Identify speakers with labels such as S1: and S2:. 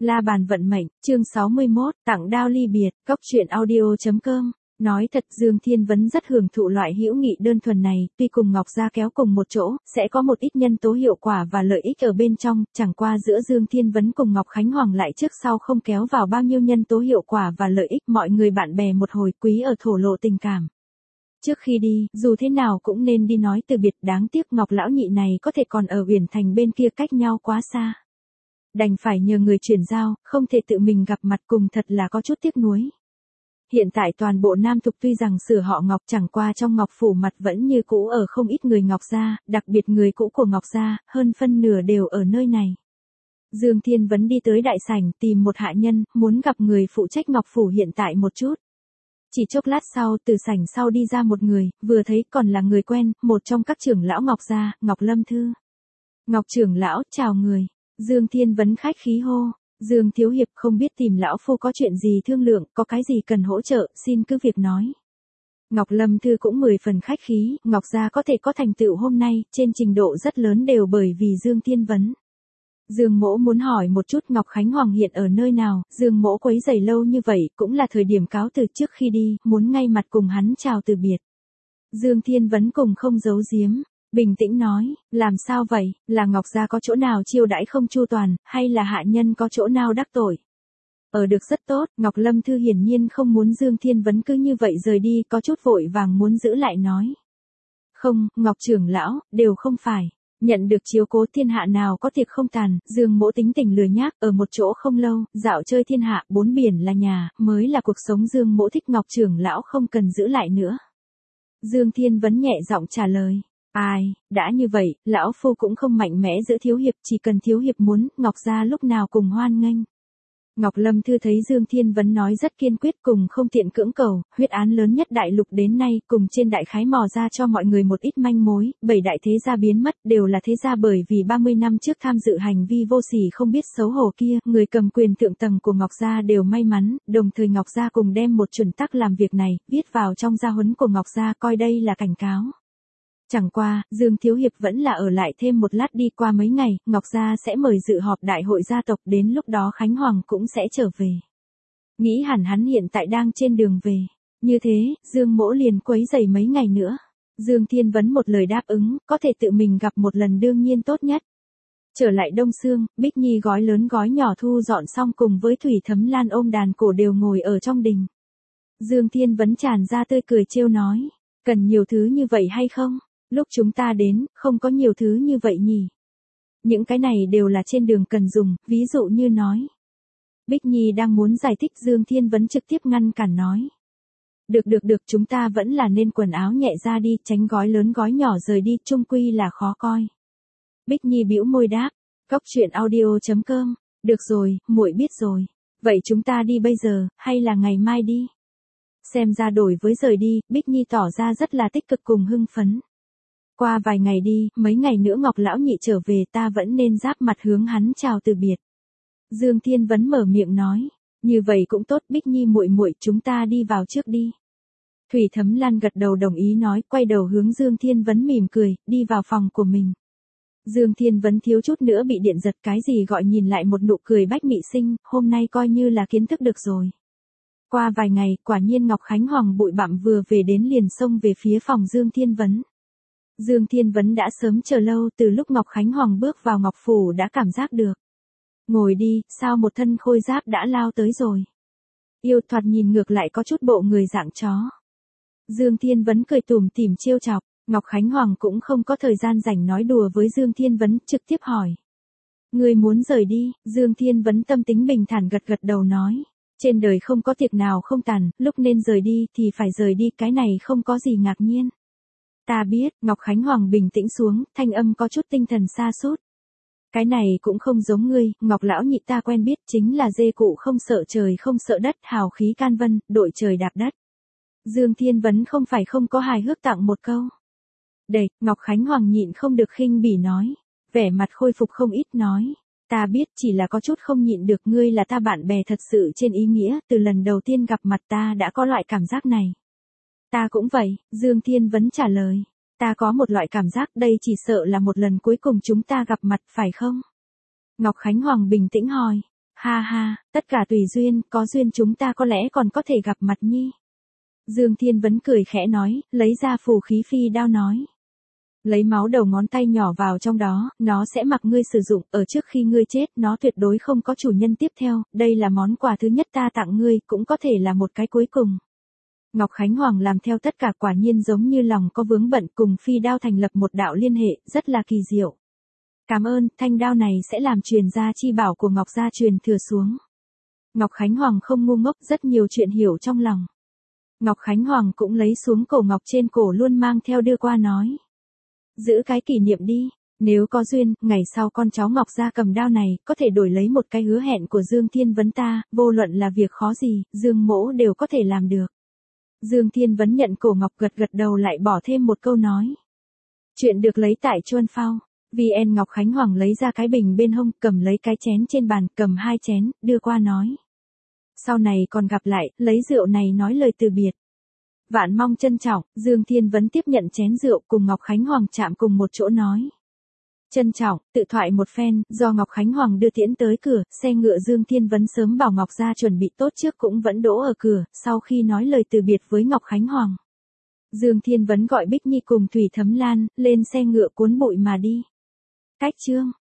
S1: La bàn vận mệnh, chương 61, tặng đao ly biệt, cốc truyện audio.com. Nói thật, Dương Thiên Vấn rất hưởng thụ loại hữu nghị đơn thuần này, tuy cùng Ngọc Gia kéo cùng một chỗ, sẽ có một ít nhân tố hiệu quả và lợi ích ở bên trong, chẳng qua giữa Dương Thiên Vấn cùng Ngọc Khánh Hoàng lại trước sau không kéo vào bao nhiêu nhân tố hiệu quả và lợi ích, mọi người bạn bè một hồi quý ở thổ lộ tình cảm. Trước khi đi, dù thế nào cũng nên đi nói từ biệt, đáng tiếc Ngọc lão nhị này có thể còn ở Uyển Thành bên kia cách nhau quá xa. Đành phải nhờ người chuyển giao, không thể tự mình gặp mặt cùng, thật là có chút tiếc nuối. Hiện tại toàn bộ Nam Thục tuy rằng sửa họ Ngọc, chẳng qua trong Ngọc Phủ mặt vẫn như cũ ở không ít người Ngọc Gia, đặc biệt người cũ của Ngọc Gia, hơn phân nửa đều ở nơi này. Dương Thiên Vấn đi tới đại sảnh tìm một hạ nhân, muốn gặp người phụ trách Ngọc Phủ hiện tại một chút. Chỉ chốc lát sau, từ sảnh sau đi ra một người, vừa thấy còn là người quen, một trong các trưởng lão Ngọc Gia, Ngọc Lâm Thư. Ngọc trưởng lão, chào người. Dương Thiên Vấn khách khí hô. Dương Thiếu Hiệp, không biết tìm lão phu có chuyện gì thương lượng, có cái gì cần hỗ trợ, xin cứ việc nói. Ngọc Lâm Thư cũng 10 phần khách khí, Ngọc Gia có thể có thành tựu hôm nay, trên trình độ rất lớn đều bởi vì Dương Thiên Vấn. Dương Mỗ muốn hỏi một chút Ngọc Khánh Hoàng hiện ở nơi nào, Dương Mỗ quấy rầy lâu như vậy, cũng là thời điểm cáo từ trước khi đi, muốn ngay mặt cùng hắn chào từ biệt. Dương Thiên Vấn cùng không giấu giếm. Bình tĩnh nói, làm sao vậy, là Ngọc Gia có chỗ nào chiêu đãi không chu toàn, hay là hạ nhân có chỗ nào đắc tội? Ở được rất tốt, Ngọc Lâm Thư hiển nhiên không muốn Dương Thiên Vấn cứ như vậy rời đi, có chút vội vàng muốn giữ lại nói. Không, Ngọc trưởng lão, đều không phải. Nhận được chiếu cố thiên hạ nào có tiệc không tàn, Dương Mỗ tính tình lười nhác, ở một chỗ không lâu, dạo chơi thiên hạ, 4 biển là nhà, mới là cuộc sống Dương Mỗ thích, Ngọc trưởng lão không cần giữ lại nữa. Dương Thiên Vấn nhẹ giọng trả lời. Ai, đã như vậy, lão phu cũng không mạnh mẽ giữ Thiếu Hiệp, chỉ cần Thiếu Hiệp muốn, Ngọc Gia lúc nào cùng hoan nghênh. Ngọc Lâm Thư thấy Dương Thiên Vấn nói rất kiên quyết, cùng không tiện cưỡng cầu, huyết án lớn nhất đại lục đến nay, cùng trên đại khái mò ra cho mọi người một ít manh mối, 7 đại thế gia biến mất, đều là thế gia bởi vì 30 năm trước tham dự hành vi vô sỉ không biết xấu hổ kia, người cầm quyền thượng tầng của Ngọc Gia đều may mắn, đồng thời Ngọc Gia cùng đem một chuẩn tắc làm việc này, viết vào trong gia huấn của Ngọc Gia, coi đây là cảnh cáo. Chẳng qua, Dương Thiếu Hiệp vẫn là ở lại thêm một lát đi, qua mấy ngày, Ngọc Gia sẽ mời dự họp đại hội gia tộc, đến lúc đó Khánh Hoàng cũng sẽ trở về. Nghĩ hẳn hắn hiện tại đang trên đường về. Như thế, Dương Mỗ liền quấy rầy mấy ngày nữa. Dương Thiên Vấn một lời đáp ứng, có thể tự mình gặp một lần đương nhiên tốt nhất. Trở lại Đông Sương, Bích Nhi gói lớn gói nhỏ thu dọn xong cùng với Thủy Thấm Lan ôm đàn cổ đều ngồi ở trong đình. Dương Thiên Vấn tràn ra tươi cười trêu nói, cần nhiều thứ như vậy hay không? Lúc chúng ta đến, không có nhiều thứ như vậy nhỉ. Những cái này đều là trên đường cần dùng, ví dụ như nói. Bích Nhi đang muốn giải thích, Dương Thiên Vấn trực tiếp ngăn cản nói. Được, chúng ta vẫn là nên quần áo nhẹ ra đi, tránh gói lớn gói nhỏ rời đi, chung quy là khó coi. Bích Nhi bĩu môi đáp, cốc truyện audio.com, được rồi, muội biết rồi. Vậy chúng ta đi bây giờ, hay là ngày mai đi? Xem ra đổi với rời đi, Bích Nhi tỏ ra rất là tích cực cùng hưng phấn. Qua vài ngày đi, mấy ngày nữa Ngọc lão nhị trở về, ta vẫn nên giáp mặt hướng hắn chào từ biệt. Dương Thiên Vấn mở miệng nói, như vậy cũng tốt, Bích Nhi muội muội, chúng ta đi vào trước đi. Thủy Thấm Lan gật đầu đồng ý nói, quay đầu hướng Dương Thiên Vấn mỉm cười, đi vào phòng của mình. Dương Thiên Vấn thiếu chút nữa bị điện giật, cái gì gọi nhìn lại một nụ cười bách mị sinh, hôm nay coi như là kiến thức được rồi. Qua vài ngày, quả nhiên Ngọc Khánh Hoàng bụi bặm vừa về đến liền xông về phía phòng Dương Thiên Vấn. Dương Thiên Vấn đã sớm chờ lâu, từ lúc Ngọc Khánh Hoàng bước vào Ngọc Phủ đã cảm giác được. Ngồi đi, sao một thân khôi giáp đã lao tới rồi. Yêu thoạt nhìn ngược lại có chút bộ người dạng chó. Dương Thiên Vấn cười tủm tỉm trêu chọc, Ngọc Khánh Hoàng cũng không có thời gian rảnh nói đùa với Dương Thiên Vấn, trực tiếp hỏi. Người muốn rời đi, Dương Thiên Vấn tâm tính bình thản gật gật đầu nói. Trên đời không có tiệc nào không tàn, lúc nên rời đi thì phải rời đi, cái này không có gì ngạc nhiên. Ta biết, Ngọc Khánh Hoàng bình tĩnh xuống, thanh âm có chút tinh thần sa sút. Cái này cũng không giống ngươi, Ngọc lão nhị ta quen biết, chính là dê cụ không sợ trời không sợ đất, hào khí can vân, đội trời đạp đất. Dương Thiên Vấn không phải không có hài hước tặng một câu. Đẩy, Ngọc Khánh Hoàng nhịn không được khinh bỉ nói, vẻ mặt khôi phục không ít nói. Ta biết, chỉ là có chút không nhịn được, ngươi là ta bạn bè thật sự trên ý nghĩa, từ lần đầu tiên gặp mặt ta đã có loại cảm giác này. Ta cũng vậy, Dương Thiên Vấn trả lời. Ta có một loại cảm giác đây chỉ sợ là một lần cuối cùng chúng ta gặp mặt, phải không? Ngọc Khánh Hoàng bình tĩnh hỏi. Ha ha, tất cả tùy duyên, có duyên chúng ta có lẽ còn có thể gặp mặt nhi. Dương Thiên Vấn cười khẽ nói, lấy ra phù khí phi đao nói. Lấy máu đầu ngón tay nhỏ vào trong đó, nó sẽ mặc ngươi sử dụng, ở trước khi ngươi chết, nó tuyệt đối không có chủ nhân tiếp theo, đây là món quà thứ nhất ta tặng ngươi, cũng có thể là một cái cuối cùng. Ngọc Khánh Hoàng làm theo tất cả quả nhiên giống như lòng có vướng bận cùng phi đao thành lập một đạo liên hệ, rất là kỳ diệu. Cảm ơn, thanh đao này sẽ làm truyền gia chi bảo của Ngọc gia truyền thừa xuống. Ngọc Khánh Hoàng không ngu ngốc, rất nhiều chuyện hiểu trong lòng. Ngọc Khánh Hoàng cũng lấy xuống cổ ngọc trên cổ luôn mang theo đưa qua nói. Giữ cái kỷ niệm đi, nếu có duyên, ngày sau con cháu Ngọc gia cầm đao này, có thể đổi lấy một cái hứa hẹn của Dương Thiên Vấn ta, vô luận là việc khó gì, Dương mỗ đều có thể làm được. Dương Thiên Vấn nhận cổ ngọc gật gật đầu lại bỏ thêm một câu nói. Chuyện được lấy tại Chuân Phao. VN Ngọc Khánh Hoàng lấy ra cái bình bên hông, cầm lấy cái chén trên bàn, cầm 2 chén, đưa qua nói. Sau này còn gặp lại, lấy rượu này nói lời từ biệt. Vạn mong trân trọng, Dương Thiên Vấn tiếp nhận chén rượu cùng Ngọc Khánh Hoàng chạm cùng một chỗ nói. Trân trọng, tự thoại một phen, do Ngọc Khánh Hoàng đưa tiễn tới cửa, xe ngựa Dương Thiên Vấn sớm bảo Ngọc gia chuẩn bị tốt trước cũng vẫn đỗ ở cửa, sau khi nói lời từ biệt với Ngọc Khánh Hoàng. Dương Thiên Vấn gọi Bích Nhi cùng Thủy Thấm Lan, lên xe ngựa cuốn bụi mà đi. Cách chương.